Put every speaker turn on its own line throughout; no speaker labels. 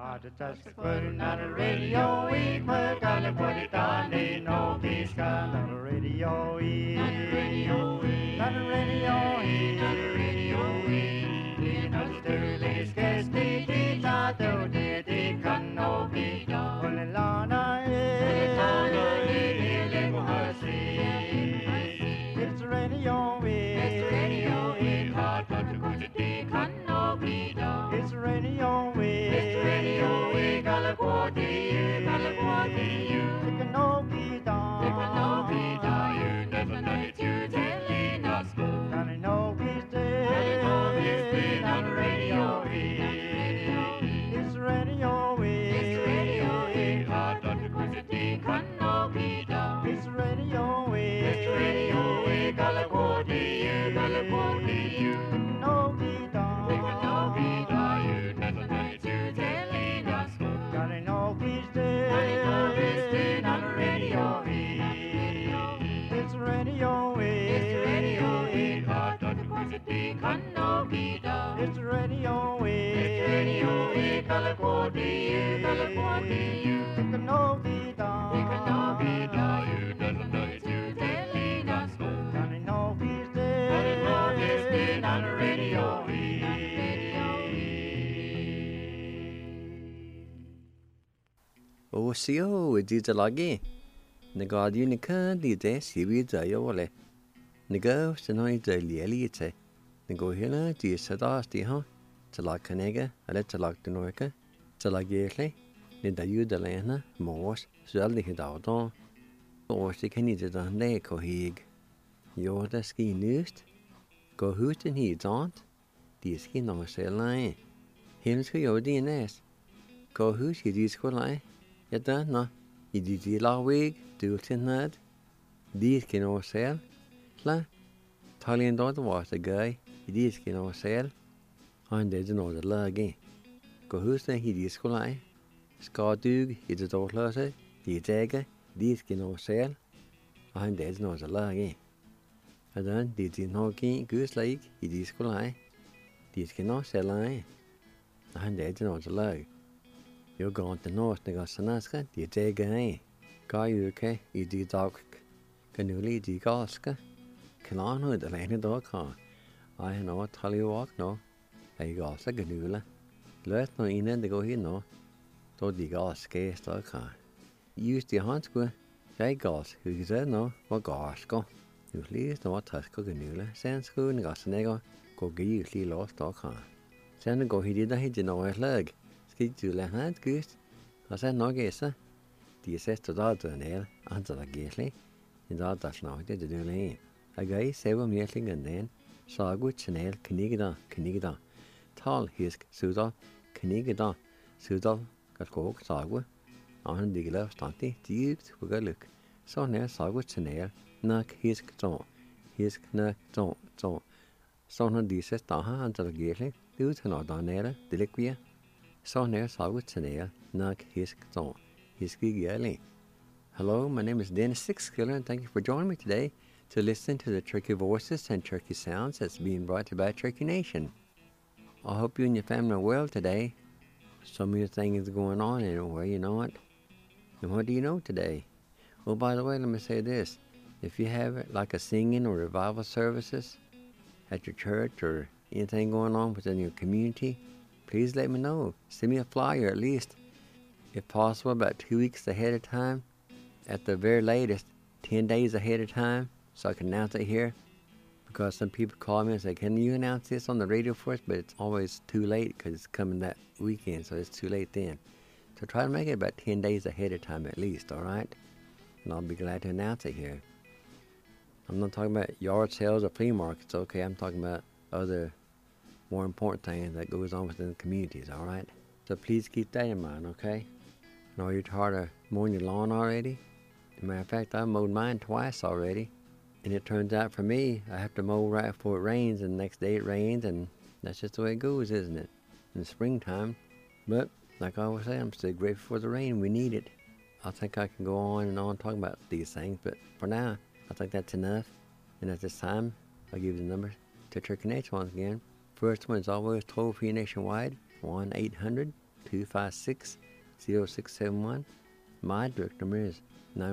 Just putting on the radio, we put on the put it on, ain't no peace on the radio, on the radio, on the radio, on the radio, you know the dirty sketch, the ta do the can no be done, on the lana, it's the radio, hard to put the can no be done, it's the radio, California, you can no be done, you never know it, you telling us good. Gonna know he's dead, on the radio, it's radio, hard to put the can no be done, it's radio, California, you can no be done, you never know it, you telling us good. Gotta know he's dead, on the radio, it's radio, hard to put the can no be done, it's radio, California, you can no be done, you never know it, you telling us good. Gotta know he's dead, on the radio,
Osio Dizalagi. Nagadiunica di de Sibida Yole. Nego Senoi de Lielite. Nego Hilla di Sadas di Ha. Talakanega, Aletalak de Norca. Talagirle. Nidayu de Lana, Mors, Zaldi Hidaldon. Or the Kenny de Neko Hig. Yorda ski nust. Go Houston he's aunt. The skin on a line. Himsko Yodi Nest. Go Hoos he disco line. Yadda no, I di la wig, dulcin nad. Dis can all sell. La, Talian dot was the guy, I dis can all sell. I'm dead to know the la again. Go who's the he disco line. Skadug, he the dot losse, the dagger, dis can all sell. I'm dead to know the la again. And then did in hockey, goose like, he disco line. Dis can all sell line. I'm dead to know the lag. You're going to north, the Gassanaska, the Jagay. Gayuke, I di dog, Canuli di Gaska. Canano, the lane dog car. I know, tell you walk no. I got a ganula. Let no in and go here no. So the gas case dog car. Use the handsco. I gas, who said no, what gas go. You please no Tusco ganula. Sand school and Gassanego, go give you lost dog car. Send go he did a hit in our leg. Du la hand gust, og så nok så de sætter der til ned, andre der gæsle, en der der snakker det du læge. Jeg gav selv mærkningen den, så godt channel knigger, tal hisk sudal, knigger, sudal, kalkok sagu, og han digler stanti, dybt på galuk. Så nær sagu channel, nok hisk nok så. Så han de sætter der andre der gæsle, du tager der nede, det ligger. So near Sagu Tanea, Nak Hisk Zon, Hiski Yali. Hello, my name is Dennis Sixkiller, and thank you for joining me today to listen to the Turkey Voices and Turkey Sounds that's being brought to you by Turkey Nation. I hope you and your family are well today. So many things going on anyway, you know what? And what do you know today? Well, by the way, let me say this. If you have like a singing or revival services at your church or anything going on within your community, please let me know. Send me a flyer at least, if possible, about 2 weeks ahead of time. At the very latest, 10 days ahead of time, so I can announce it here. Because some people call me and say, can you announce this on the radio for us? But it's always too late because it's coming that weekend, so it's too late then. So try to make it about 10 days ahead of time at least, all right? And I'll be glad to announce it here. I'm not talking about yard sales or flea markets, okay? I'm talking about other more important things that goes on within the communities, all right? So please keep that in mind, okay? And are you tired of mowing your lawn already? As a matter of fact, I've mowed mine twice already. And it turns out for me, I have to mow right before it rains, and the next day it rains, and that's just the way it goes, isn't it? In the springtime. But, like I always say, I'm still grateful for the rain. We need it. I think I can go on and on talking about these things, but for now, I think that's enough. And at this time, I'll give you the number to Turkey Nation once again. First one is always toll-free nationwide, 1-800-2 256-0671. My direct number is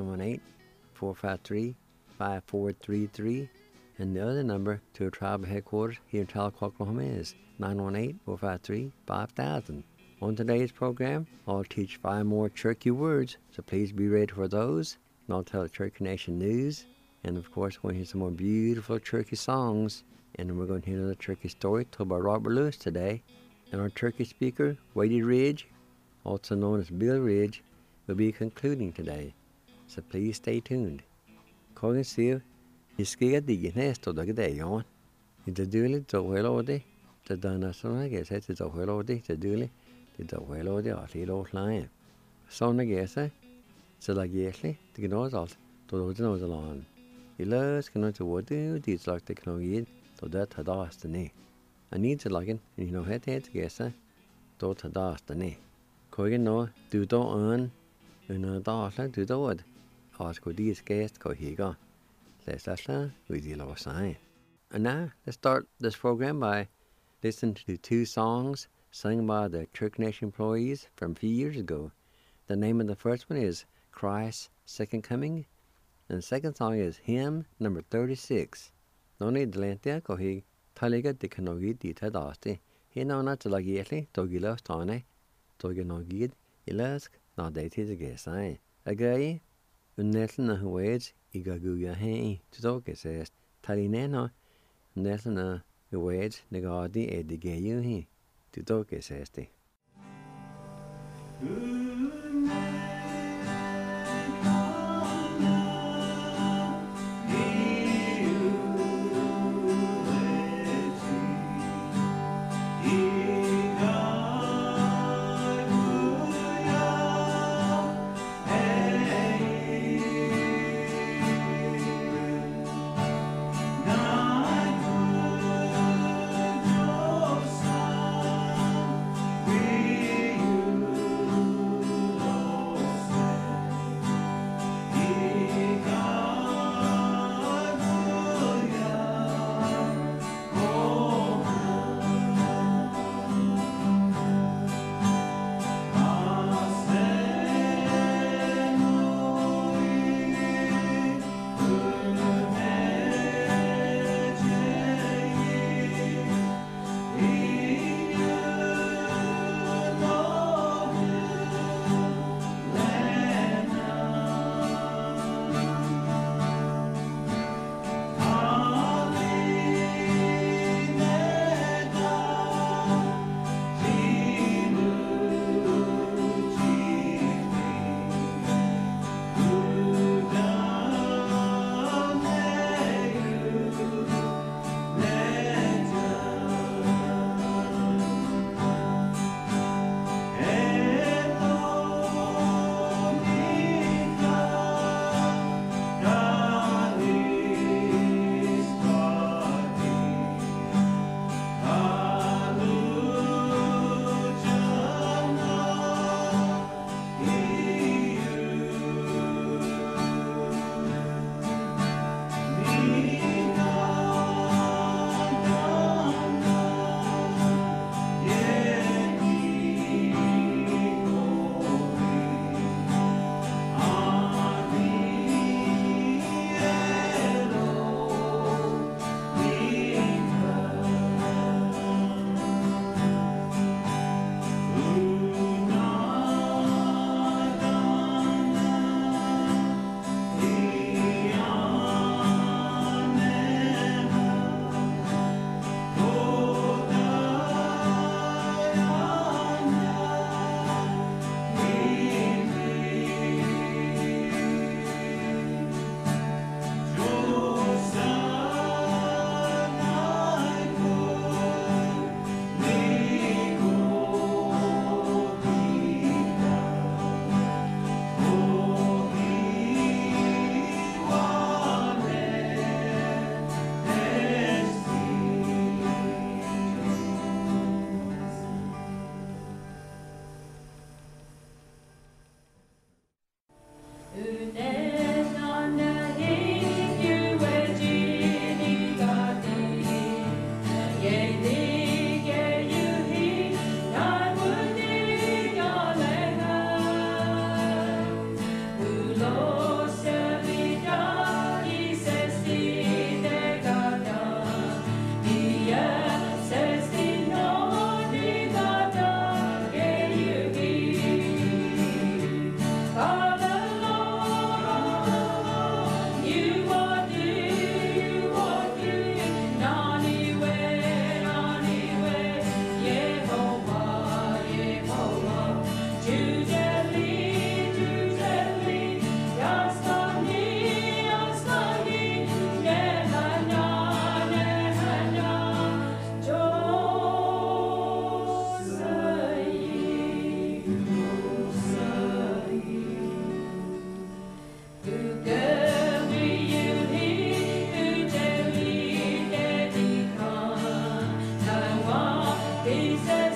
918-453-5433. And the other number to our tribal headquarters here in Tahlequah, Oklahoma is 918-453-5000. On today's program, I'll teach 5 more Cherokee words, so please be ready for those. And I'll tell the Cherokee Nation news. And of course, we're going to hear some more beautiful Cherokee songs. And we're going to hear another Cherokee story told by Robert Lewis today. And our Cherokee speaker, Wadey Ridge, also known as Bill Ridge, will be concluding today. So please stay tuned. Kogan Seal, Iskiga Diginesto Dagadeon. It's a duly to Welody, the Donasona gets it to Welody, the duly, the Welody or Little Lion. Sona Gessa, so like Yesly, the Gnos alt, to those nose along. He loves cannot to what do these like the Knogged, to that had asked the knee. I need to log in, and you know, head to Gessa, to had asked the knee. Kogan no, do do on, and a daughter do do it. Ask what these guests go here go. Let's with the lower sign. And now, let's start this program by listening to 2 songs sung by the Cherokee Nation employees from a few years ago. The name of the first one is Christ's Second Coming, and the second song is Hymn Number 36. No need to let go he Taliga de Canogid di Tadasti. He no not to lagietli, Dogilos Tane, Doginogid, Ilask, not dated against I. Agay, Unnetlan na Huage, Igaguya Hay, Toke says, Talineno, Netlan na Huage, Negadi, Edigayu he, Toke says.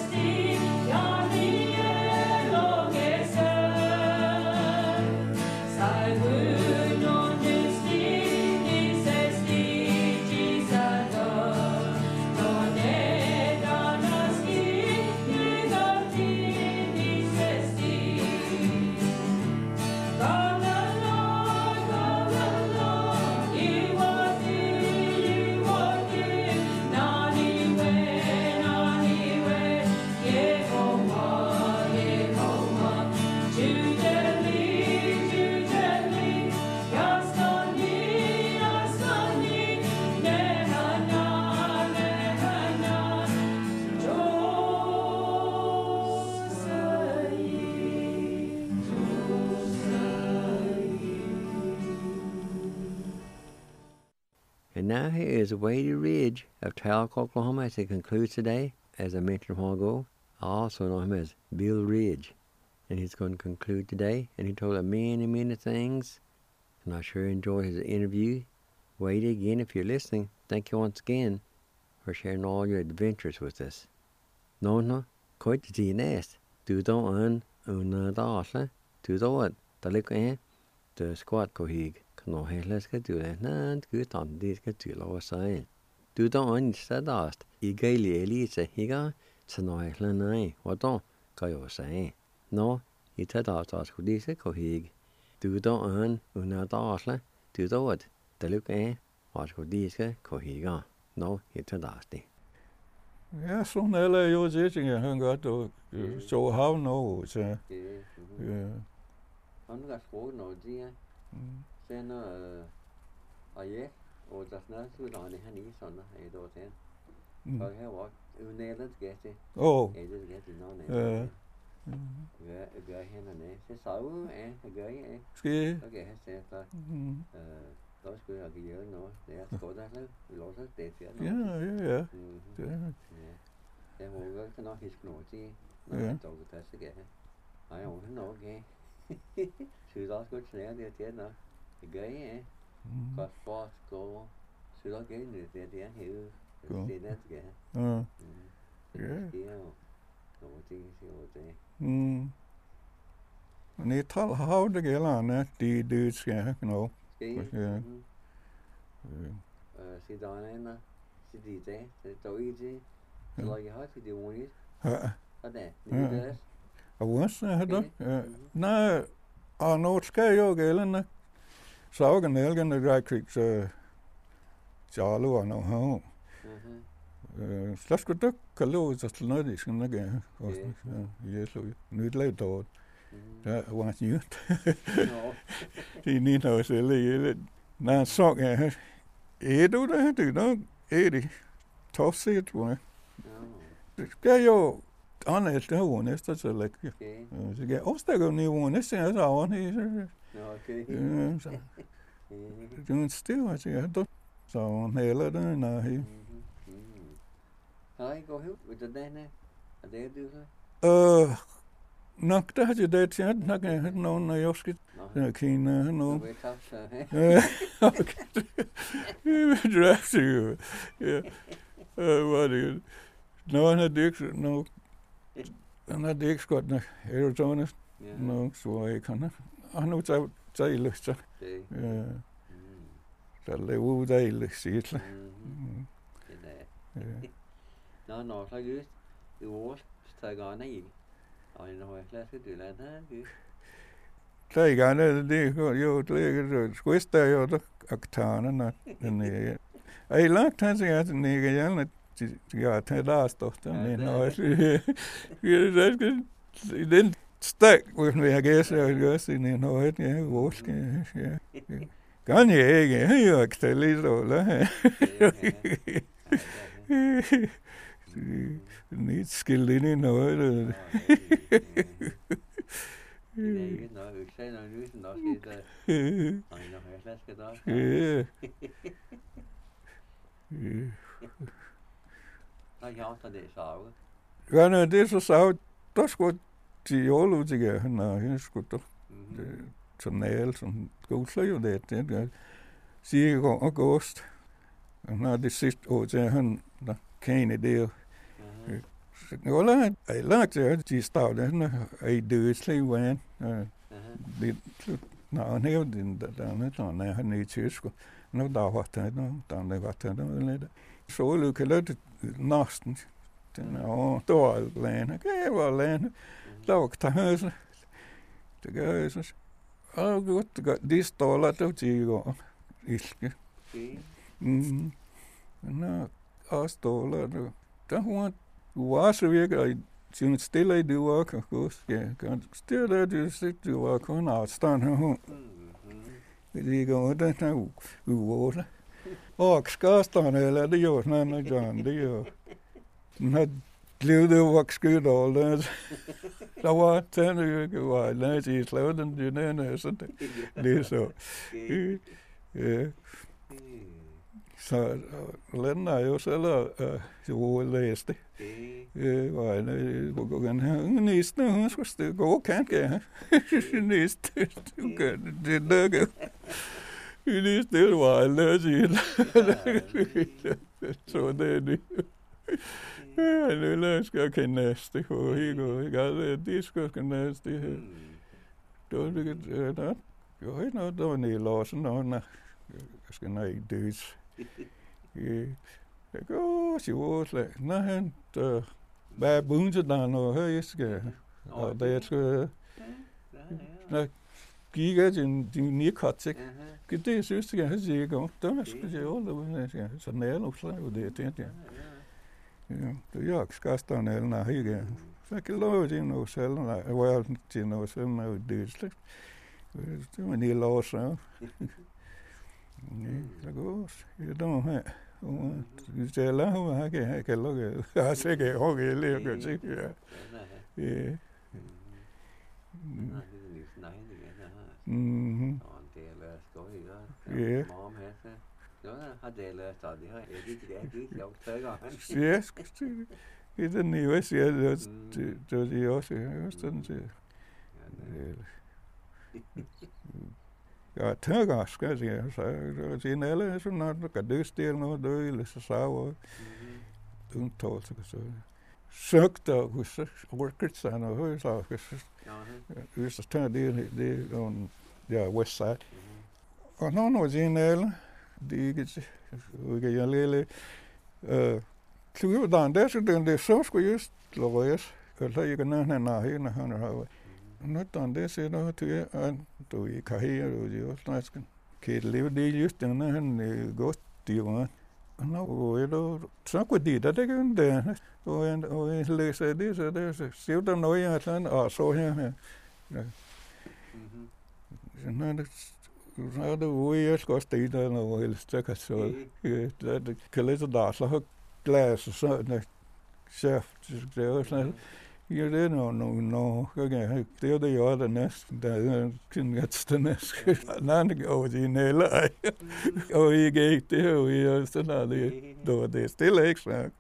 And now here is Wadey Ridge of Talc, Oklahoma, as he concludes today. As I mentioned a while ago, I also know him as Bill Ridge. And he's going to conclude today. And he told us many, many things. And I sure enjoyed his interview. Wadey, again, if you're listening, thank you once again for sharing all your adventures with us. No, quite the GNS. Do don't un dasla. Do don't. The look eh. The squat kohig. Nå heller skal du det, Gud andre skal du lov å si. Du da ønsker dast, I gøylig elise higa, så nå heller nei, og da kan jeg si. Nå, I tar da skal disse kohig. Du da under dasle, du da vet, det lukker og skal disse kohiga. Nå, I tar dasti.
Ja, sånn er jo det, han godt, og så har nå, så.
Han kan språk nå, de Sen aye og das na så der han I sådan der sen. Så her var unælet gæste. Det gæste nå ne. Gør hende ne. Så så gør jeg.
Skal.
Okay, så så. Der skulle jeg gøre noget. Det skal der så lov så det der.
Ja.
Det. Jeg må godt nok huske noget til. Ja. Dog det så gør. Nej, hun er okay. Så der skulle jeg det til nå. Gøy, godt for skole. Så der gøy det der hele. Det der skal.
Ja.
Det jo. Noget ting så det.
Ni tal how det gælder, det skal nå.
Ja. Så der er det der I det. Så jeg har det ordentligt.
Ja.
Og det.
Og hvad er det? Nej, og noget skal jo gælde. Saugen elgen der krig så Charlo og noget. Så skulle du kalde så til noget sådan noget. Ja, så nyt lavet dog. Der var nyt. Det er niet noget selv. Nej, så du det nok det. Tosset hvor. Det skal jo andet der hvor næste så lækker. Så jeg også der nu hvor næste er så over. Okay. Så. Det er still, altså, så heller det, nej.
Nej, går helt ved det denne. Er det du så?
Nok der har jeg det til, nok er nogen af josket. Kina, nogen.
Du er så.
Okay. Det er det. Ja. Hvad det? Nå, han har det ikke godt nok. Arizona. Nå, så jeg kan. Og nu tager jeg lyst til. Ja. Så lever det i lidt.
Nå, så just. Det var stærkere i. Og en høj klasse du lader her.
Så gerne det jo det skvist der jo der aktarerne den er. Jeg lagt han sig at den ikke gerne jeg tager der står den også. Den stak hvor jeg gæster og gør sin en højt ja hvorske ja. Kan jeg ikke jeg kan lige så la. Niet skill ind i noget.
Det er ikke noget, vi sagde noget nyt, når det er. Og når jeg flasker der. Så jeg også det savet.
Ja, nej, det er så savet. Der skulle de jord ud til han og han skulle der. Som næl, som godslag jo det. Siger går august. Og når det sidste år til han der kan det jo. Well, I like that. She started I do it like when det när han hade den där han i tysk nu där var det där var det lite så lyckligt nästan ja då alene var alene då ta hus det gör så gott det står att det går iske nå står det hon var så virkelig sin stille i det var kan stille det sit det var kun afstand her det går den her uover og skasterne eller det gjorde sådan John det jo når levede vokskud og der var tænde var nej i slået den dynene så det så ja så länder jo selv så læste var en her næste hun skulle gå kan næste du kan det der det var allerede så det ja nu lad skal kan næste og det skal kan næste det jo ikke noget der var låsen noget skal nej det det går så slet nej hvad bundet der noget her skal og det skal giga din nikottek det synes jeg har godt der skal jeg holde så nær og så det ja det skal stå nær her så kan lov det noget selv hvor det noget selv noget det slet det var ni lov så det går det don't have det er lavet her kan lukke jeg ser ikke okay lige kan se ja
det er skøjt ja mom her så har det lært stadig her det jeg tøger
yes det er nye også det er også sådan til ja tøger skal jeg så det er alle sådan noget kan det stille noget døle så så undtalt så søgte hos workers og hos hvis der tager det on west side og når noget generelt det ikke jeg lille klubben der så den så skulle just lovers eller jeg kan når han har noget der så noget til at du i karriere og det også næsten kan leve det just den han godt det var og det så kunne det der kan det og læser det så det ser der noget sådan og så her så det var jeg skal også det der noget helst så så det kan læse der så glas så det chef det er sådan ja det er no okay det er det jo der næsten der kan godt det næsten nej og det næller og ikke det er jo sådan der det stille ikke sagt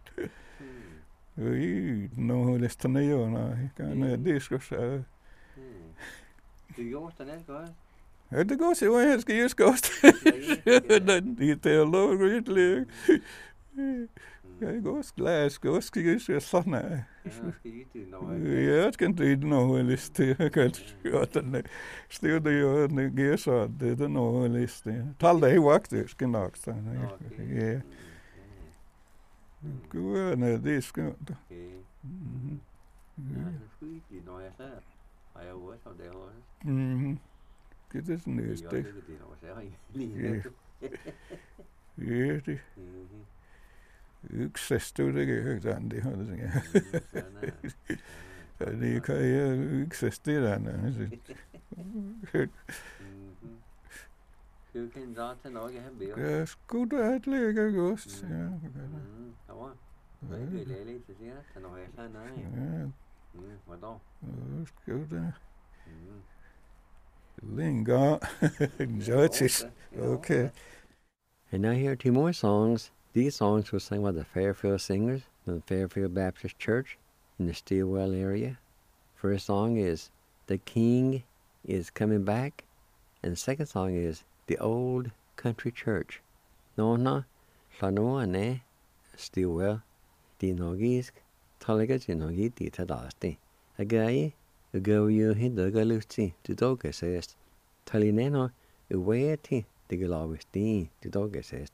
no det er jo nej kan det skal så
det gjorde det næsten godt
ja det går så jeg skal just godt det er lov virkelig jeg går glas skal jeg sådan ja skal det noget liste jeg kan godt den stod det jo den giver så det er noget liste tal det vagt skal nok så ja god det skal
ja det når jeg sagde har jeg også det også
det er sådan næste ja det yksestod det kan det har det kan jeg ykseste den
du kan da til noget her bære
ja skulle det ligge godt ja
ja det er lidt så siger til noget her nej hvad da
skulle det linga judges okay
and now here are 2 more songs. These songs were sung by the Fairfield Singers from the Fairfield Baptist Church in the Stillwell area. First song is The King is Coming Back, and the second song is The Old Country Church. Nona, Llanoa ne, Stillwell, Dinogisk, Talaga Jinogi Titadasti. A guy, a go you hit the galuti, the dog says. Talineno, a weighty, the galawisti, the dog says.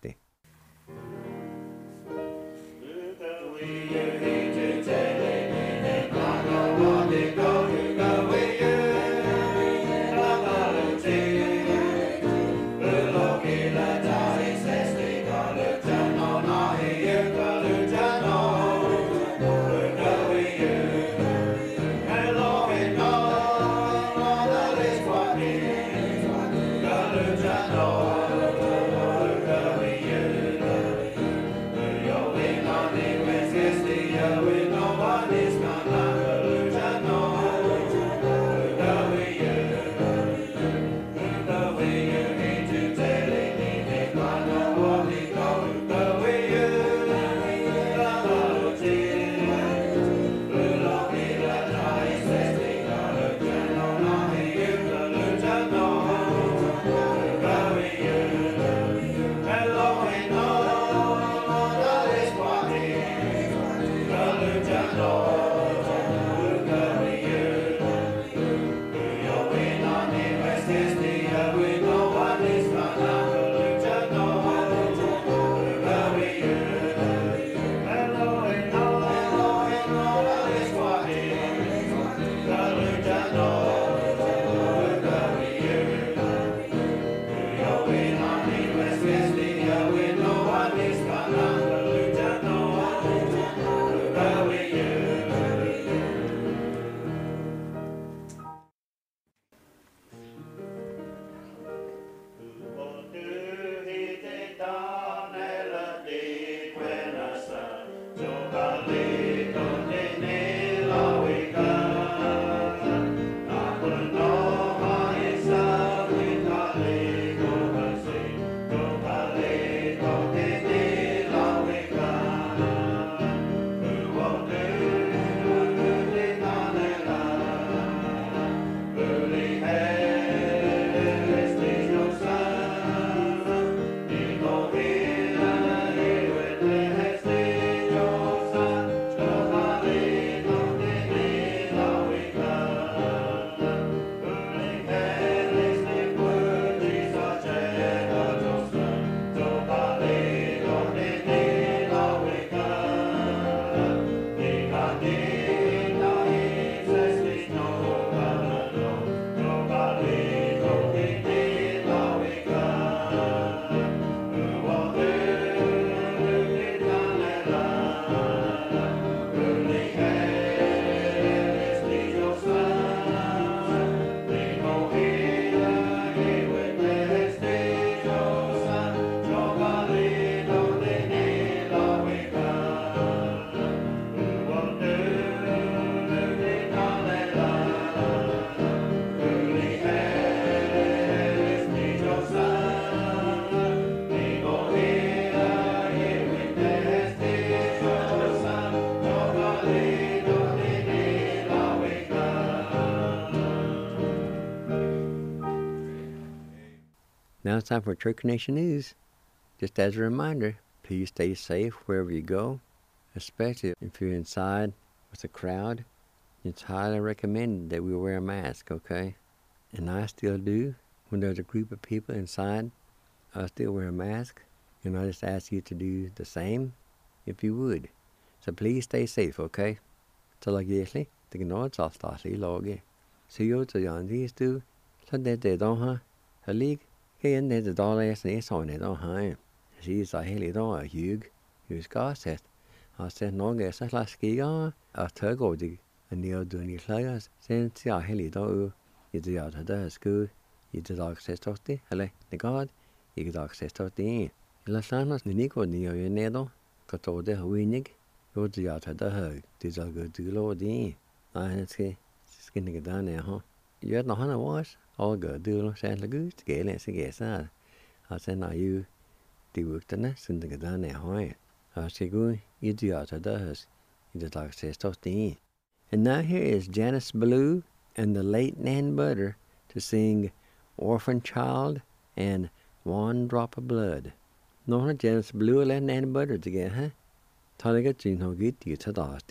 Now it's time for Church Nation News. Just as a reminder, please stay safe wherever you go, especially if you're inside with a crowd. It's highly recommended that we wear a mask, okay? And I still do. When there's a group of people inside, I still wear a mask. And I just ask you to do the same if you would. So please stay safe, okay? Talagiesli, the gnods off Stasi Logi. So you're to Yandi's do, so that they don't have a league. Hen er det dårligst næsånd i dag her. Sier seg hele dag hug. Husker sett. Har sett noe så slags skier. At tøgådig en ny og dunnig klager. Sen sier hele dag i det gjør det skud. I det dag 680. Eller det går. I det dag 680. Eller sannes ni går ni og ned da. Kato det winnig. Jo det gjør det høy. Det dag du lå det. Nei, det skal ikke der ned ha. Gjør det han var. All good, do send the goose, get it, get it. I send you the work the next in the Gadane Hoy. I say, go, idiot, does. It like says toasty. And now here is Janice Blue and the late Nan Butter to sing Orphan Child and One Drop of Blood. No, Janice Blue and Nan Butter together, huh? Taliga Gino get you to dusty.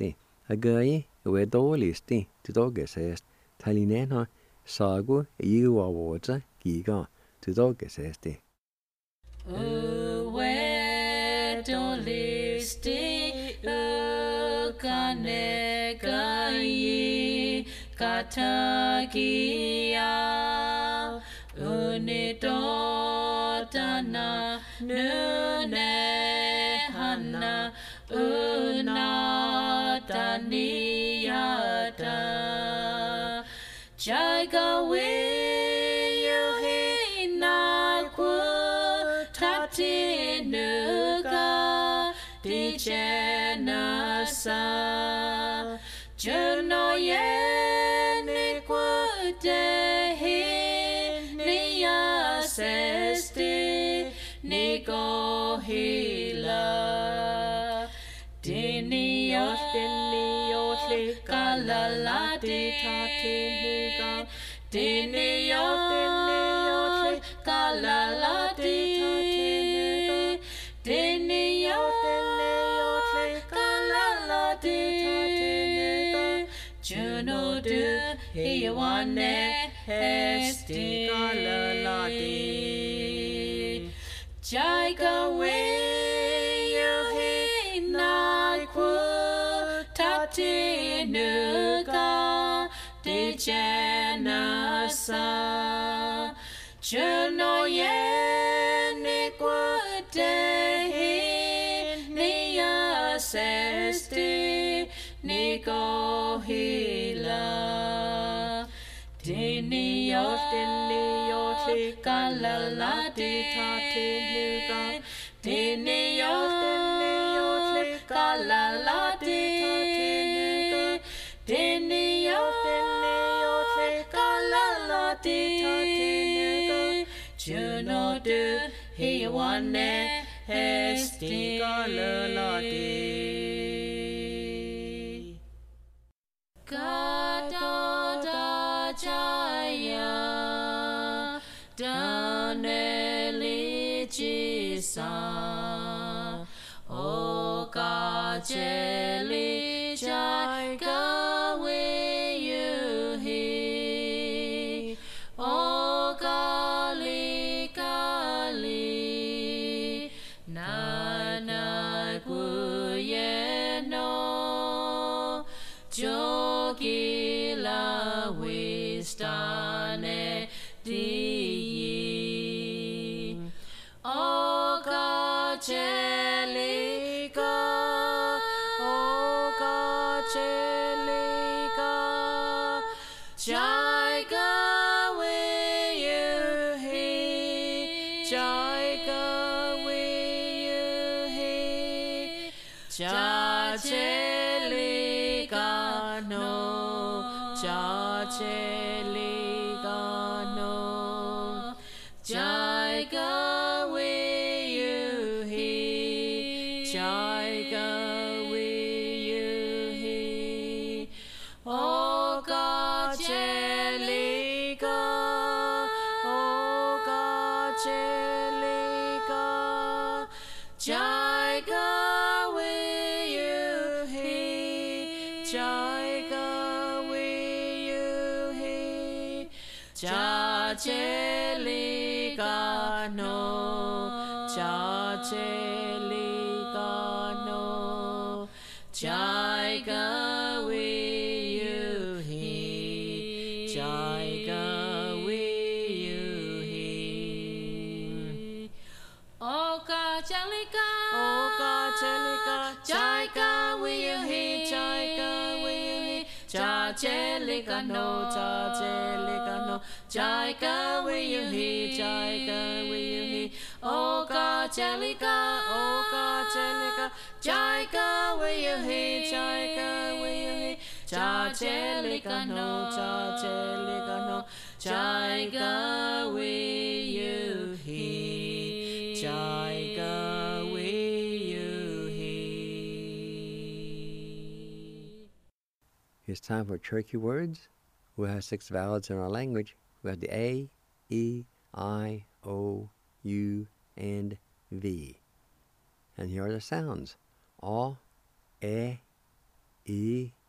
Agai, we listi, to dogesest, talinena, sagu, you are water, giga, to dogesesti.
Listi, kanegai, katagia, unidotana, nunehana, unataniata, jagawi, yuhinaku, tatinuga, dijenasa, junoyenikwadehi, niyasesti, nigohila, diniyos, kalalati, tatinuga, diniyos, kalalati, Juno du hiwane hesti kalalati Jaiga we yuhi ku tati nuga di jenasa Juno ye ni dehi niya sesti Nico hila Diniyos kalalati tatinuga Diniyos kalalati tatinuga Diniyos kalalati tatinuga Juno du hiwane hesti kalalati Gadada jaya daneli jisa o gajeli jai gawe yuhi o gali gali na guyeno Jogila wistane di Oga Celica Jaiga we yuhi Jaiga we yuhi Jajelica no Jajelica no Jaiga we yuhi Jaiga we yuhi Oga Jelica Jaiga we yuhi Jaiga we yuhi Jajelica no Jajelica no Jaiga we yuhi Jaiga we yuhi Oga Jelica Jaiga we yuhi Jaiga we yuhi Jajelica no Jaiga we yuhi Jaiga we yuhi Oga Jelica Jaiga we yuhi Jaiga we yuhi Jajelica no Jaiga we yuhi Jaiga we yuhi
It's time for Cherokee words. We have 6 vowels in our language. We have the A, E, I, O, U, and V. And here are the sounds. A, E,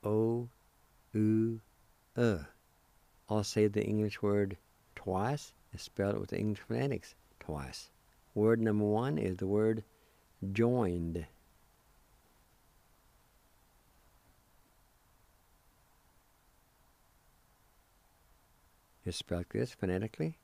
O, U, I'll say the English word twice and spell it with the English phonetics twice. Word number one is the word joined. It's spelled this phonetically.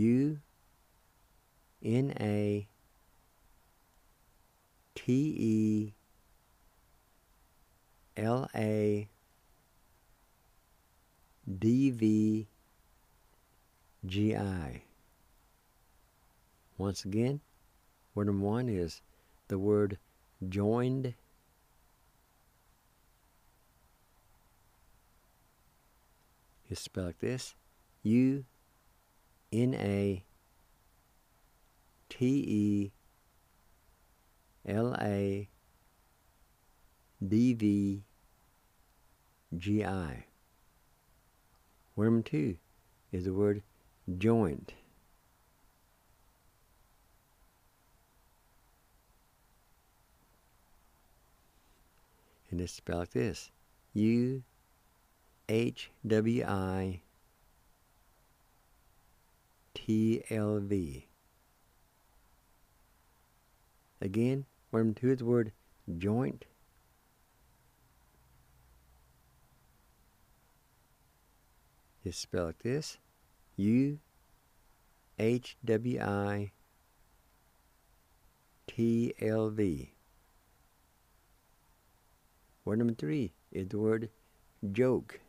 U-N-A-T-E-L-A-D-V-G-I. Once again, word number one is the word joined. It's spelled like this. U-N-A-T-E-L-A-D-V-G-I. Word number two is the word joint. And it's spelled like this. U-H-W-I-T-L-V. Again, word number two is the word joint. It's spelled like this. U-H-W-I-T-L-V. Word number three is the word joke.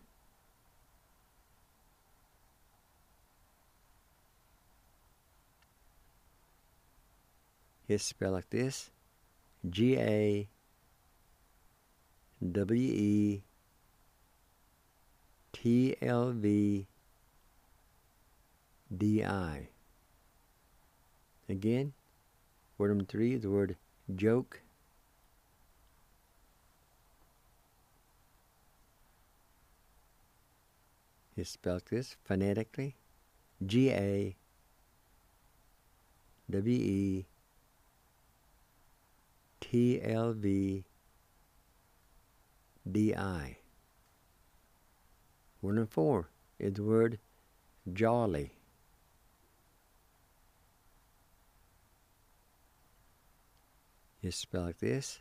It's spelled like this. G-A-W-E-T-L-V-D-I. Again, word number three is the word joke. It's spelled like this phonetically. G-A-W-E-T-L-V-D-I. Word number four is the word jolly. It's spelled like this.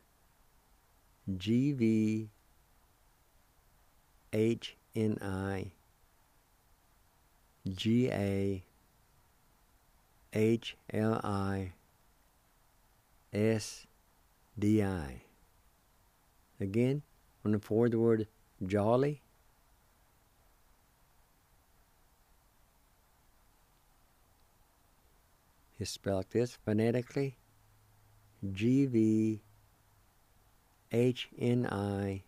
G-V-H-N-I G-A-H-L-I-S-D-I. Again, on the four, the word jolly. It's spelled like this phonetically. G-V-H-N-I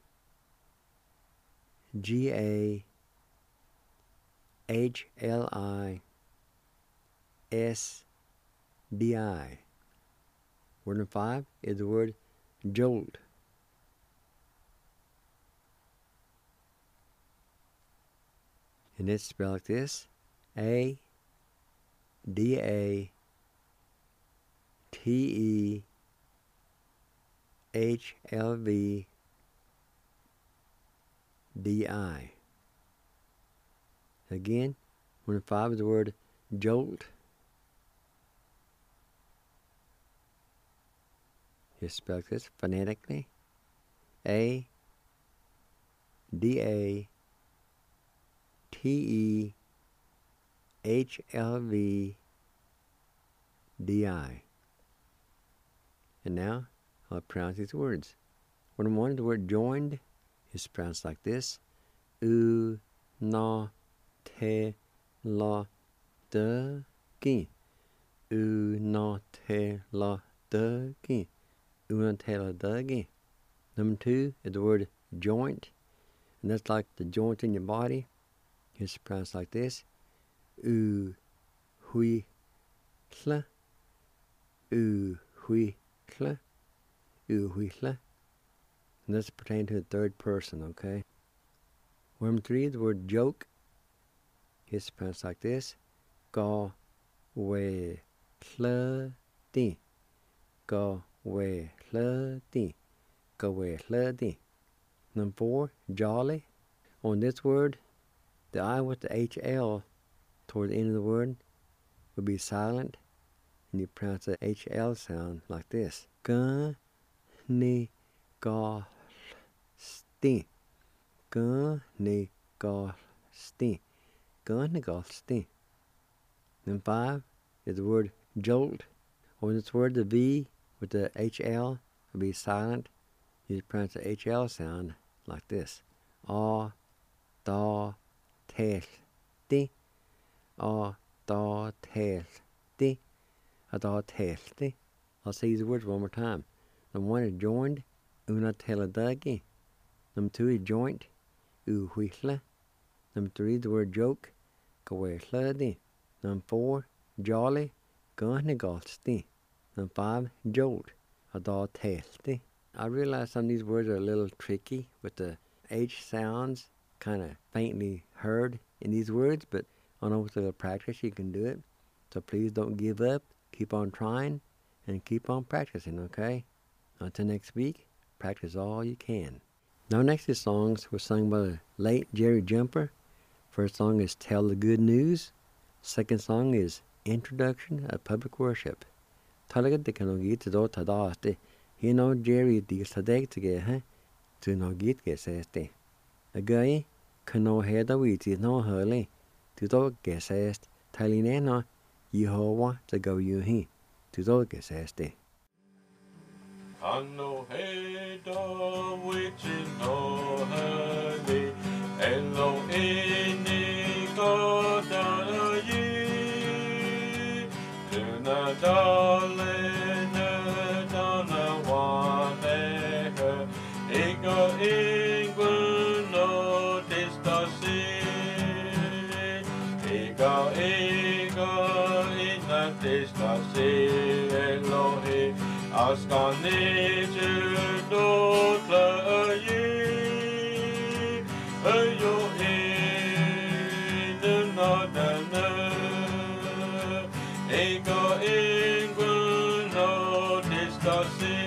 G-A-H-L-I-S-D-I. Word number five is the word jolt. And it's spelled like this. A-D-A-T-E-H-L-V-D-I. Again, word number five is the word jolt. It's spelled like this phonetically. A-D-A-T-E-H-L-V-D-I. And now, I'll pronounce these words. Word number one, the word joined is pronounced like this. U-na-te-la-de-gi. U-na-te-la-de-gi. U-na-te-la-de-gi. Number two is the word joint. And that's like the joint in your body. It's pronounced like this. U-hui-hle. U-hui-hle. U-hui-hle. And that's pertaining to the third person, okay? Word number three, the word joke. It's pronounced like this. Ga-we-hle-di. Ga-we-hle-di. Ga-we-hle-di. Number 4, jolly. On this word, the I with the HL toward the end of the word would be silent, and you pronounce the HL sound like this. Gun, ni, ga, sti. Gun, ni, ga, sti. Gun, ni, ga, sti. Number 5 is the word jolt. On this word, the V with the HL would be silent. You pronounce the HL sound like this. A, da, tel, di. A, da, tel, di. A, da, tel, di. I'll say these words one more time. Number 1 is joined. Una teledagi. Number 2 is joint. U huisla. Number 3 is the word joke. Kawaisladi. Number 4, jolly. Gunnigalsti. Number 5, jolt. A, da, tel, di. I realize some of these words are a little tricky with the H sounds kind of faintly heard in these words, but I know with a little practice you can do it. So please don't give up. Keep on trying and keep on practicing, okay? Until next week, practice all you can. Now next two songs were sung by the late Jerry Jumper. First song is Tell the Good News. Second song is Introduction of Public Worship. Talaga de kanogit do tadaste. You know Jerry di sadek tige ha. Tu no git ke seste. Agai kano heda witi no hurley. Tu do ke sest. Taline no Yehovah to go you he. Tu do ke seste.
Kano heda witi no hurley. Elo ini koda ye. Tuna dale. Ego no distasi. Ego ina distasi. Elohi askani judo tlayi. Ayo ina nadana. Ego no distasi.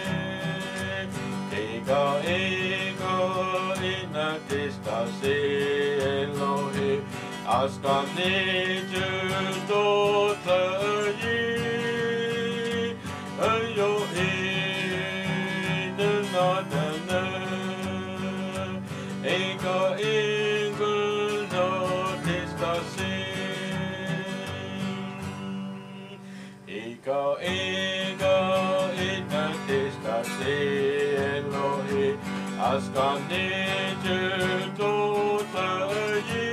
Ego ina distasi. Elohi askani judo tlayi. Ayo ina nadana. Ego no distasi. Ego ina distasi. Elohi askani judo tlayi.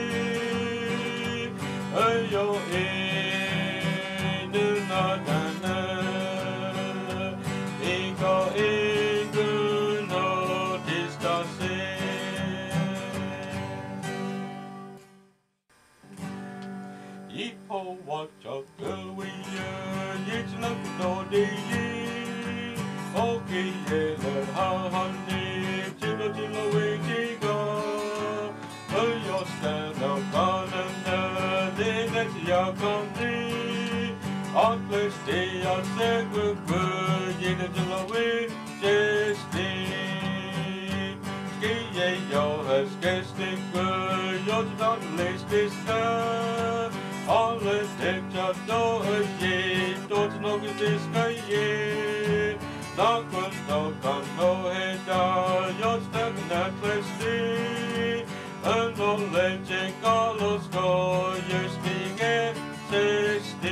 Ayo ina nadana. Ego no distasi. Ipo wacha kawiya. It's not no day. Okay, yeah, honey, chilo chilo wichigo. Yo stand up on the day that you're country. On the day I said goodbye, you know, chilo wichigo. Ski, yo, has guessed it good. You're not the least this time. All the steps are door, ye, don't know this guy, ye. No heda, you're stuck in that place. And no legend, Carlos go, you're stinging, 60.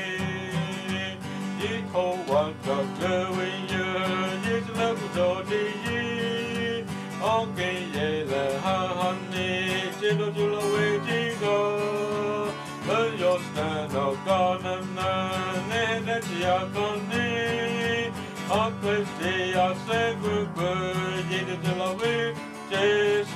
You call one got going, you're level to okay, yeah, honey, Jilo waiting go. But you're stand up, gonna learn, that's your conny. Christy, I say goodbye, you did the love it, just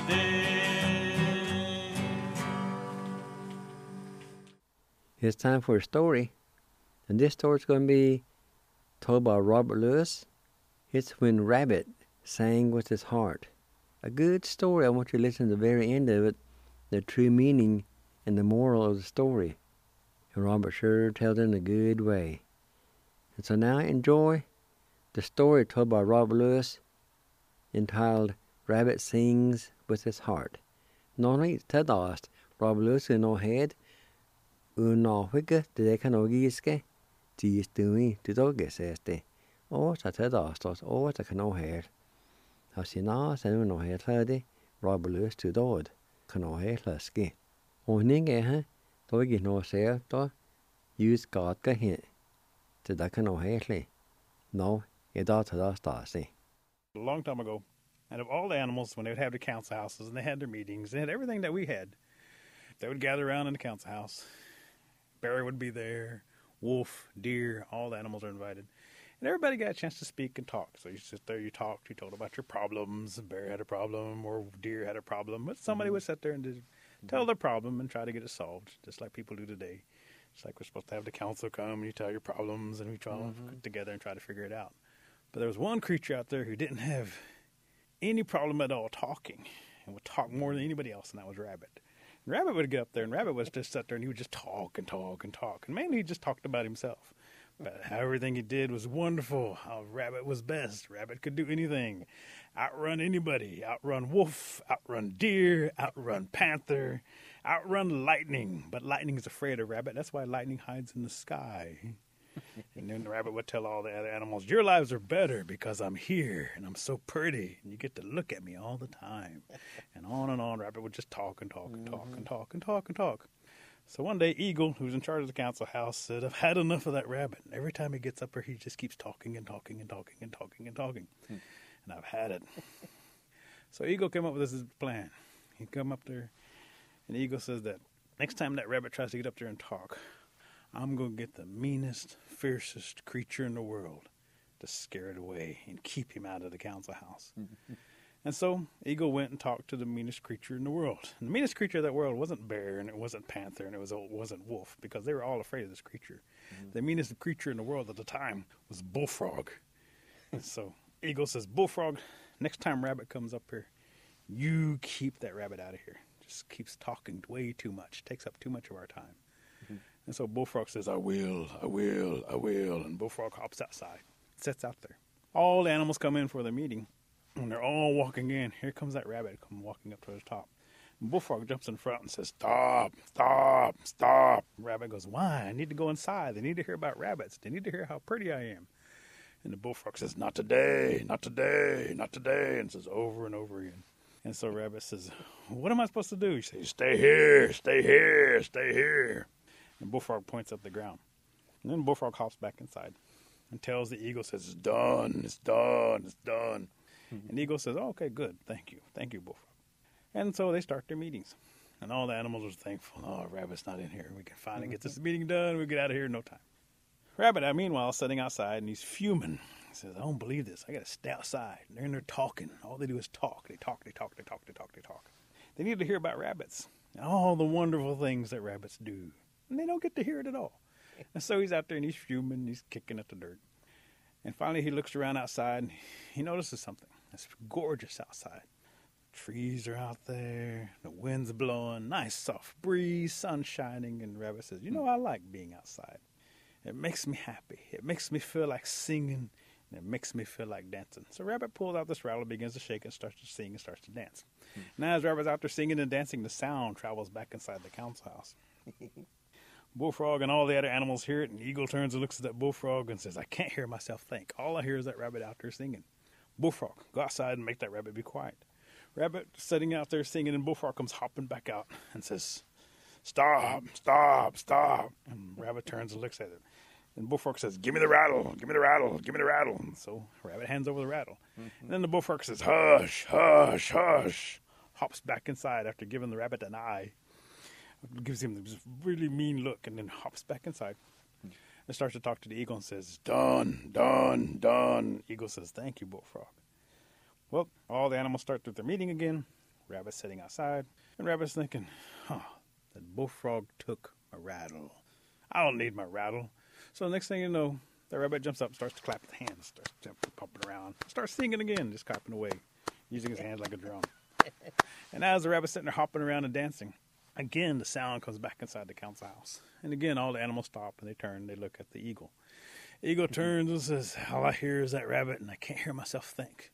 It's time for a story. And this story is going to be told by Robert Lewis. It's When Rabbit Sang With His Heart. A good story. I want you to listen to the very end of it, the true meaning and the moral of the story. And Robert sure tells it in a good way. And so now enjoy the story told by Robert Lewis entitled Rabbit sings with his heart. Nonny tadast, Roblus in no head, no wigger, the decanogiske, tis doing to dogges este, or tadastos, or the cano hair. Hasinas and no hair lady, Roblus to dod, cano hair lasky. Oning eh, doggy no sair, do use God hit. To the cano hairly. No, it ought to dastasi.
A long time ago, and of all the animals, when they would have the council houses and they had their meetings, they had everything that we had. They would gather around in the council house. Bear would be there, wolf, deer, all the animals are invited. And everybody got a chance to speak and talk. So you sit there, you talked, you told about your problems. Bear had a problem or deer had a problem. But somebody would sit there and tell their problem and try to get it solved, just like people do today. It's like we're supposed to have the council come and you tell your problems and we try to get together and try to figure it out. But there was one creature out there who didn't have any problem at all talking and would talk more than anybody else, and that was Rabbit. And Rabbit would get up there and Rabbit would just sit there and he would just talk and talk and talk. And mainly he just talked about himself. But how everything he did was wonderful, how Rabbit was best. Rabbit could do anything. Outrun anybody. Outrun wolf, outrun deer, outrun panther, outrun lightning. But lightning is afraid of Rabbit. That's why lightning hides in the sky. And then the Rabbit would tell all the other animals, your lives are better because I'm here and I'm so pretty and you get to look at me all the time. And on. Rabbit would just talk and talk and talk and talk and talk and talk. So one day, Eagle, who's in charge of the council house, said, I've had enough of that Rabbit. And every time he gets up there, he just keeps talking and talking and talking and talking and talking. And I've had it. So Eagle came up with this plan. He'd come up there, and Eagle says that next time that Rabbit tries to get up there and talk, I'm going to get the meanest, fiercest creature in the world to scare it away and keep him out of the council house. And so Eagle went and talked to the meanest creature in the world. And the meanest creature of that world wasn't bear, and it wasn't panther, and it wasn't wolf, because they were all afraid of this creature. The meanest creature in the world at the time was Bullfrog. And so Eagle says, Bullfrog, next time Rabbit comes up here, you keep that Rabbit out of here. Just keeps talking way too much, takes up too much of our time. And so Bullfrog says, I will. And Bullfrog hops outside, sits out there. All the animals come in for the meeting. When they're all walking in, here comes that Rabbit come walking up to the top. And Bullfrog jumps in front and says, stop. Rabbit goes, why? I need to go inside. They need to hear about rabbits. They need to hear how pretty I am. And the Bullfrog says, not today, and says over and over again. And so Rabbit says, what am I supposed to do? He says, stay here. And Bullfrog points up the ground. And then Bullfrog hops back inside and tells the Eagle, says, it's done. And Eagle says, oh, okay, good. Thank you, Bullfrog. And so they start their meetings. And all the animals are thankful. Oh, Rabbit's not in here. We can finally get this meeting done. We'll get out of here in no time. Rabbit, meanwhile, is sitting outside, and he's fuming. He says, I don't believe this. I got to stay outside. They're in there talking. All they do is talk. They talk. They need to hear about rabbits and all the wonderful things that rabbits do. And they don't get to hear it at all. And so he's out there, and he's fuming. He's kicking at the dirt. And finally, he looks around outside, and he notices something. It's gorgeous outside. Trees are out there. The wind's blowing. Nice soft breeze. Sun shining. And Rabbit says, I like being outside. It makes me happy. It makes me feel like singing. And it makes me feel like dancing. So Rabbit pulls out this rattle, begins to shake, and starts to sing and starts to dance. Now as Rabbit's out there singing and dancing, the sound travels back inside the council house. Bullfrog and all the other animals hear it, and Eagle turns and looks at that Bullfrog and says, I can't hear myself think. All I hear is that Rabbit out there singing. Bullfrog, go outside and make that Rabbit be quiet. Rabbit sitting out there singing, and Bullfrog comes hopping back out and says, stop. And Rabbit turns and looks at it. And Bullfrog says, give me the rattle. And so Rabbit hands over the rattle. And then the Bullfrog says, hush. Hops back inside after giving the Rabbit an eye. Gives him this really mean look, and then hops back inside. And starts to talk to the Eagle and says, done. Eagle says, thank you, Bullfrog. Well, all the animals start their meeting again. Rabbit's sitting outside, and Rabbit's thinking, that Bullfrog took my rattle. I don't need my rattle. So the next thing you know, the Rabbit jumps up, starts to clap his hands, starts jumping, pumping around, starts singing again, just clapping away, using his hands like a drum. And as the Rabbit's sitting there hopping around and dancing, again, the sound comes back inside the council house. And again, all the animals stop, and they turn, they look at the Eagle. Eagle turns and says, all I hear is that Rabbit, and I can't hear myself think.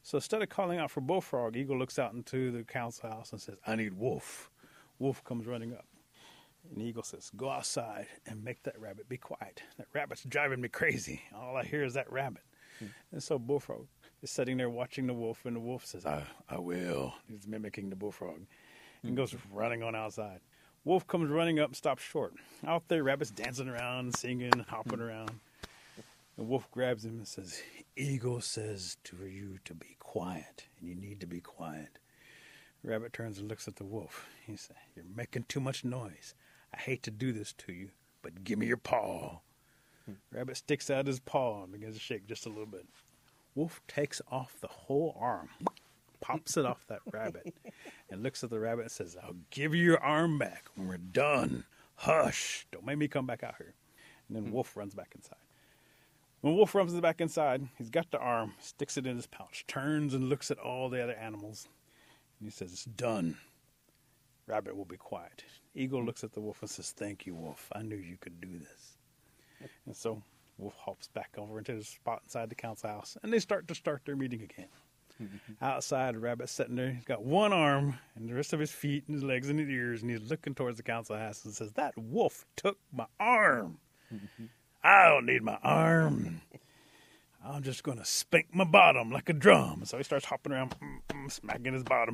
So instead of calling out for Bullfrog, Eagle looks out into the council house and says, I need Wolf. Wolf comes running up. And Eagle says, go outside and make that rabbit be quiet. That rabbit's driving me crazy. All I hear is that rabbit. And so Bullfrog is sitting there watching the wolf, and the wolf says, I will. He's mimicking the bullfrog and goes running on outside. Wolf comes running up and stops short. Out there, rabbit's dancing around, singing, and hopping around. The wolf grabs him and says, Eagle says to you to be quiet, and you need to be quiet. Rabbit turns and looks at the wolf. He says, you're making too much noise. I hate to do this to you, but give me your paw. Rabbit sticks out his paw and begins to shake just a little bit. Wolf takes off the whole arm, pops it off that rabbit, and looks at the rabbit and says, I'll give you your arm back when we're done. Hush, don't make me come back out here. And then Wolf runs back inside. When Wolf runs back inside, he's got the arm, sticks it in his pouch, turns and looks at all the other animals, and he says, it's done. Rabbit will be quiet. Eagle looks at the wolf and says, thank you, Wolf. I knew you could do this. And so Wolf hops back over into his spot inside the council house, and they start their meeting again. Outside, Rabbit's sitting there. He's got one arm and the rest of his feet and his legs and his ears, and he's looking towards the council house and says, that wolf took my arm. I don't need my arm. I'm just going to spank my bottom like a drum. So he starts hopping around, smacking his bottom,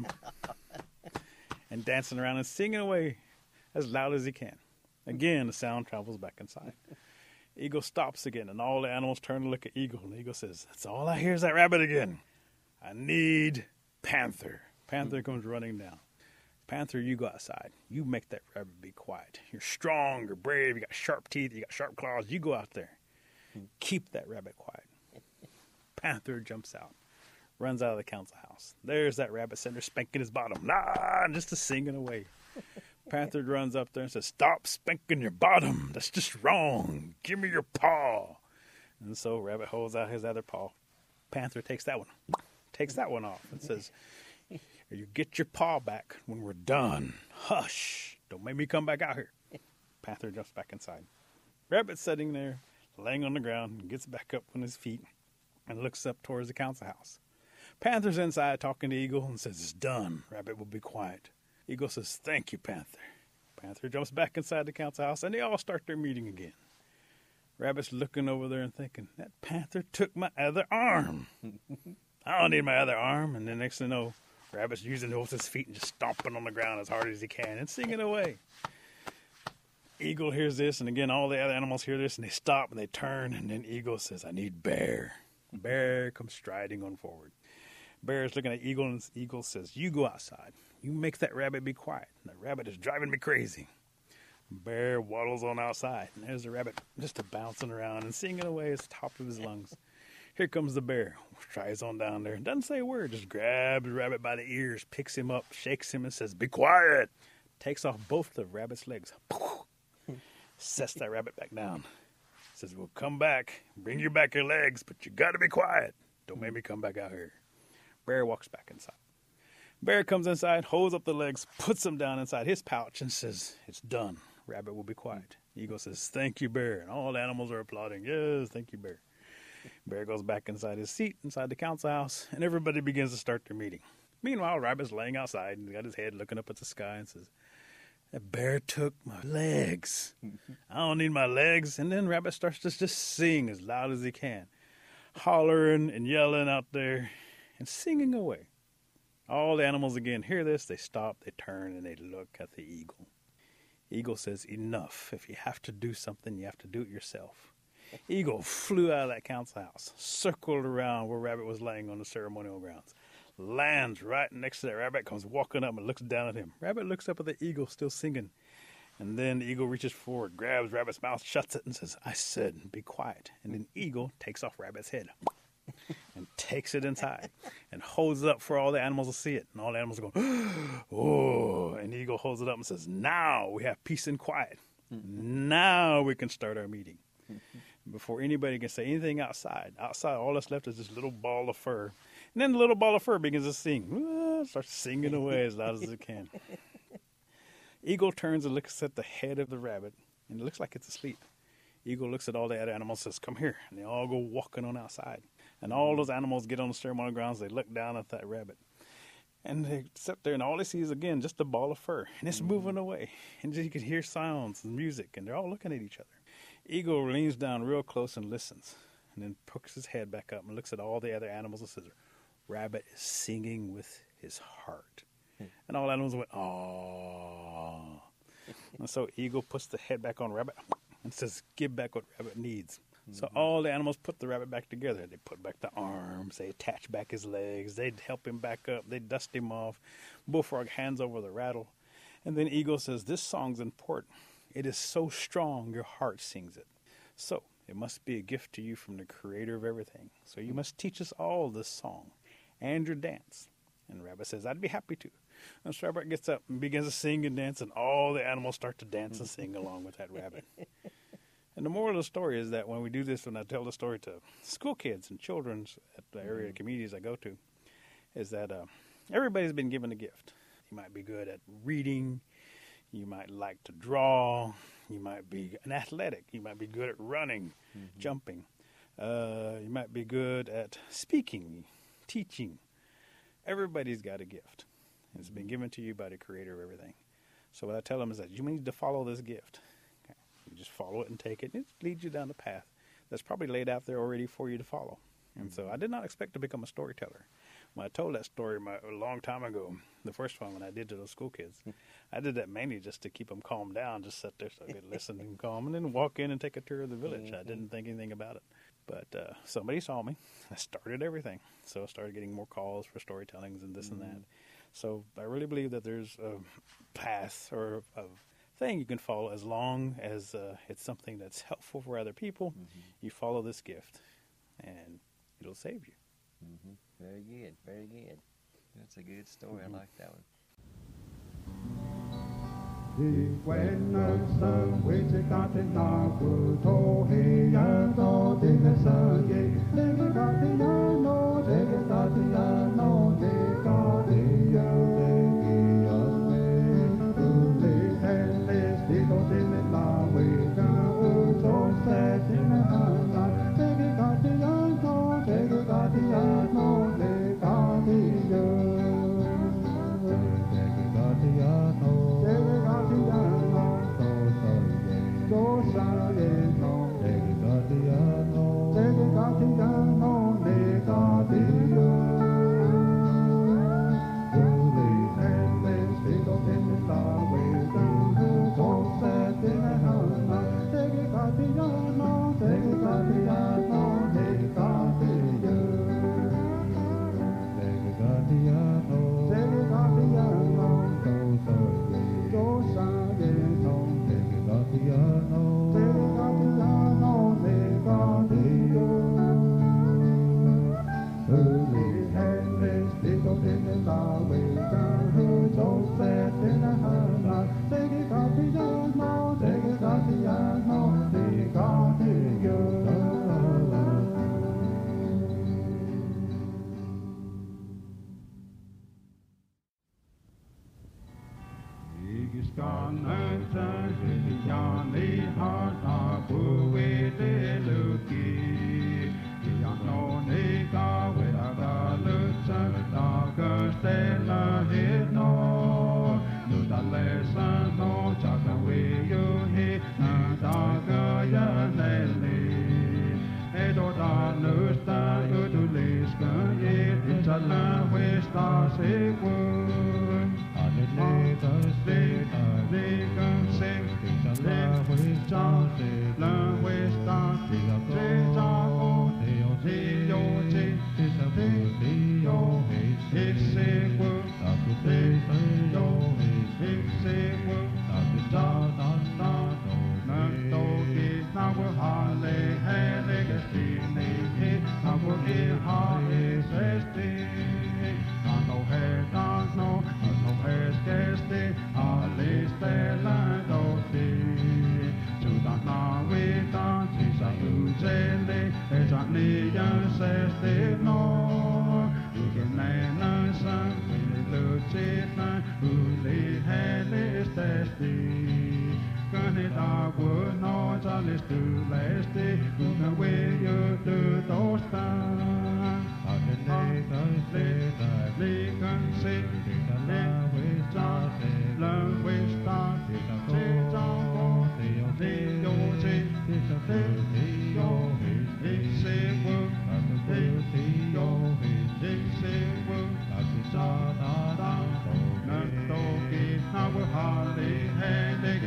and dancing around and singing away as loud as he can. Again, the sound travels back inside. Eagle stops again, and all the animals turn to look at Eagle. And Eagle says, that's all I hear is that rabbit again. I need Panther. Panther comes running down. Panther, you go outside. You make that rabbit be quiet. You're strong, you're brave, you got sharp teeth, you got sharp claws. You go out there. Keep that rabbit quiet. Panther jumps out, runs out of the council house. There's that rabbit sitting there spanking his bottom. Nah, just singing away. Panther runs up there and says, stop spanking your bottom. That's just wrong. Give me your paw. And so Rabbit holds out his other paw. Panther takes that one off and says, you get your paw back when we're done. Hush. Don't make me come back out here. Panther jumps back inside. Rabbit's sitting there, laying on the ground, and gets back up on his feet and looks up towards the council house. Panther's inside talking to Eagle and says, it's done. Rabbit will be quiet. Eagle says, thank you, Panther. Panther jumps back inside the council house, and they all start their meeting again. Rabbit's looking over there and thinking, that Panther took my other arm. I don't need my other arm. And then next thing you know, Rabbit's using both his feet and just stomping on the ground as hard as he can and singing away. Eagle hears this, and again, all the other animals hear this, and they stop and they turn, and then Eagle says, I need Bear. Bear comes striding on forward. Bear is looking at Eagle, and Eagle says, you go outside. You make that rabbit be quiet. That rabbit is driving me crazy. Bear waddles on outside, and there's the rabbit just bouncing around and singing away at the top of his lungs. Here comes the bear. Tries on down there. Doesn't say a word. Just grabs the rabbit by the ears, picks him up, shakes him, and says, be quiet. Takes off both the rabbit's legs. Sets that rabbit back down. Says, we'll come back. Bring you back your legs, but you got to be quiet. Don't make me come back out here. Bear walks back inside. Bear comes inside, holds up the legs, puts them down inside his pouch, and says, it's done. Rabbit will be quiet. Eagle says, thank you, Bear. And all the animals are applauding. Yes, thank you, Bear. Bear goes back inside his seat, inside the council house, and everybody begins to start their meeting. Meanwhile, Rabbit's laying outside, and he's got his head looking up at the sky and says, that bear took my legs. I don't need my legs. And then Rabbit starts to just sing as loud as he can, hollering and yelling out there and singing away. All the animals again hear this. They stop, they turn, and they look at the eagle. Eagle says, enough. If you have to do something, you have to do it yourself. Eagle flew out of that council house, circled around where Rabbit was laying on the ceremonial grounds, lands right next to that rabbit, comes walking up and looks down at him. Rabbit looks up at the eagle, still singing. And then the eagle reaches forward, grabs Rabbit's mouth, shuts it, and says, I said, be quiet. And then Eagle takes off Rabbit's head and takes it inside and holds it up for all the animals to see it. And all the animals are going, oh. And the eagle holds it up and says, now we have peace and quiet. Now we can start our meeting. Before anybody can say anything outside, all that's left is this little ball of fur. And then the little ball of fur begins to sing. Starts singing away as loud as it can. Eagle turns and looks at the head of the rabbit, and it looks like it's asleep. Eagle looks at all the other animals and says, come here. And they all go walking on outside. And all those animals get on the ceremonial grounds. They look down at that rabbit. And they sit there, and all they see is, again, just a ball of fur. And it's moving away. And you can hear sounds and music, and they're all looking at each other. Eagle leans down real close and listens, and then pokes his head back up and looks at all the other animals and says, Rabbit is singing with his heart. And all animals went, "Aww." And so Eagle puts the head back on Rabbit and says, "Give back what Rabbit needs." So all the animals put the rabbit back together. They put back the arms. They attach back his legs. They'd help him back up. They'd dust him off. Bullfrog hands over the rattle. And then Eagle says, "This song's important. It is so strong your heart sings it. So it must be a gift to you from the creator of everything. So you must teach us all this song and your dance." And Rabbit says, "I'd be happy to." And so Rabbit gets up and begins to sing and dance, and all the animals start to dance and sing along with that rabbit. And the moral of the story is that when we do this, when I tell the story to school kids and children at the area communities I go to, is that everybody's been given a gift. You might be good at reading. You might like to draw. You might be an athletic. You might be good at running, jumping. You might be good at speaking, teaching. Everybody's got a gift. It's been given to you by the creator of everything. So what I tell them is that you need to follow this gift. You just follow it and take it. It leads you down the path that's probably laid out there already for you to follow. And so I did not expect to become a storyteller. When I told that story a long time ago, the first one when I did to those school kids, I did that mainly just to keep them calmed down, just sit there so I could listen and calm, and then walk in and take a tour of the village. I didn't think anything about it. But somebody saw me. I started everything. So I started getting more calls for storytellings and this and that. So I really believe that there's a path or a thing you can follow as long as it's something that's helpful for other people. You follow this gift, and it'll save you.
Very good, very good. That's a good story. I like that one.
Let's do,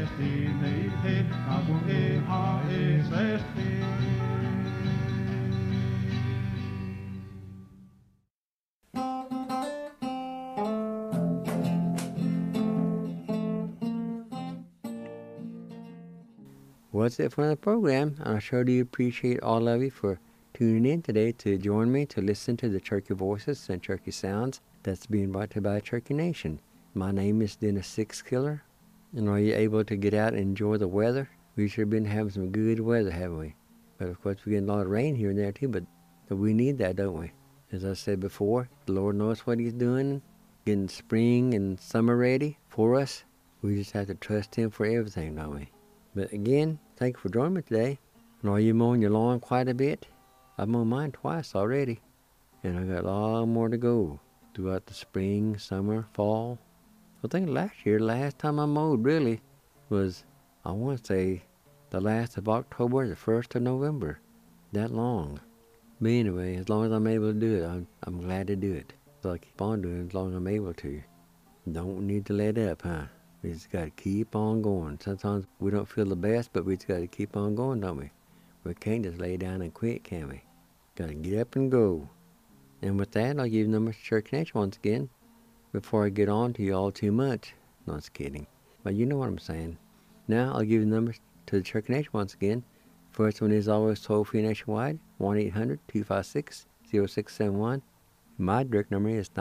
Well, that's it for the program, and I sure do appreciate all of you for tuning in today to join me to listen to the Cherokee voices and Cherokee sounds that's being brought to you by Cherokee Nation. My name is Dennis Sixkiller, and are you able to get out and enjoy the weather? We sure been having some good weather, haven't we? But of course we're getting a lot of rain here and there too, but we need that, don't we? As I said before, the Lord knows what He's doing, getting spring and summer ready for us. We just have to trust Him for everything, don't we? But again, thank you for joining me today. And are you mowing your lawn quite a bit? I've mowed mine twice already, and I got a lot more to go throughout the spring, summer, fall. I think last time I mowed really was, I want to say, the last of October, the 1st of November. That long. But anyway, as long as I'm able to do it, I'm glad to do it. So I'll keep on doing it as long as I'm able to. Don't need to let up, huh? We just got to keep on going. Sometimes we don't feel the best, but we just got to keep on going, don't we? We can't just lay down and quit, can we? Got to get up and go. And with that, I'll give you the numbers to Cherokee Nation once again. Before I get on to you all too much. No, just kidding. But you know what I'm saying. Now, I'll give you the numbers to the Cherokee Nation once again. First one is always toll-free nationwide, 1-800-256-0671. My direct number is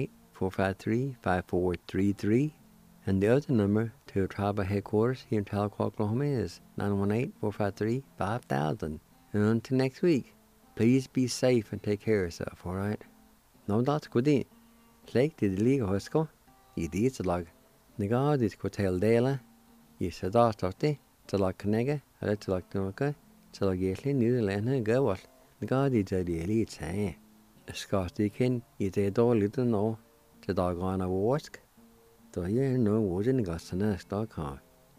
918-453-5433. And the other number to tribal headquarters here in Tahlequah, Oklahoma is 918-453-5000. And until next week, please be safe and take care of yourself, all right? No, that's good. Slik til det lige husker, I dit til lag. Nega dit kvartel dele, I sædastofte, til lag knægge, eller til lag tnukke, til lag gæsli Nederlandene gøvel. Nega dit til det lige tage. Skast ikke I det dårligt nå, til dagene af vorsk. Da jeg nå vorsen nega sådan stak her.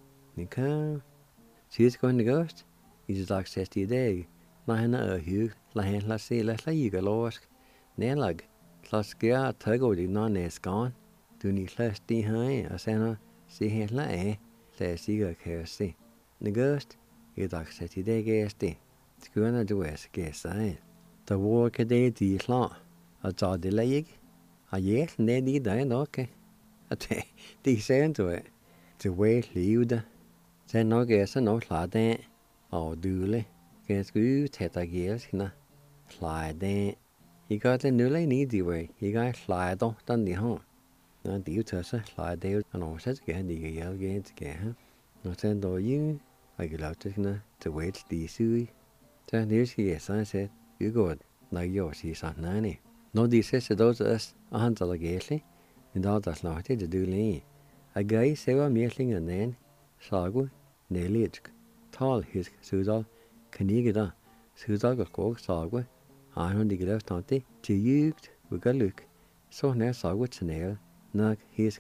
Nega, sidst går negøst, I det lag sæst I dag. Lad hende hyg, lad hende lad se, lad ikke låsk. Nærlag. Klasker tøgger de når næskan. Du ni klass de her, og sender se hele af. Lad sikker kan se. Negøst, I dag sæt I det gæste. Skønner du er gæste. Der var kan det de klar. Og så det lag ikke. Og jeg ned I dag nok. At det ser du er. Til væk livet. Så nok er så nok klar det. Og dule. Kan sgu tætte gælskene. Klar det. I got the new lane easy way. You got slide on the home. Now, do you touch a slide there? And all says again, the yell again together. No send all you. I get out to wait the sui. Then there's yes, I said, you good. Like yours, he's on 90. No, these says those us a hundred againstly. And all that's not to do lane. A guy say a meeting and then Sagu, Nelitsk. Tall his Suzal, Canigada, Suzal go Sagu. Han de græs tante til jugt vi kan lykke. Så nær saget til nær, nok hisk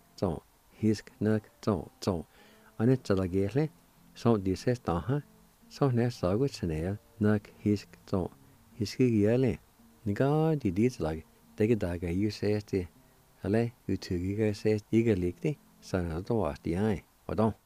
nok så. Og net til at gælde, så de ses der, så nær saget til nær, nok hisk gælde. Nigar de dit lag, det kan der jo ses det. Eller utygiger ses ikke ligge, så er det dårligt, og da.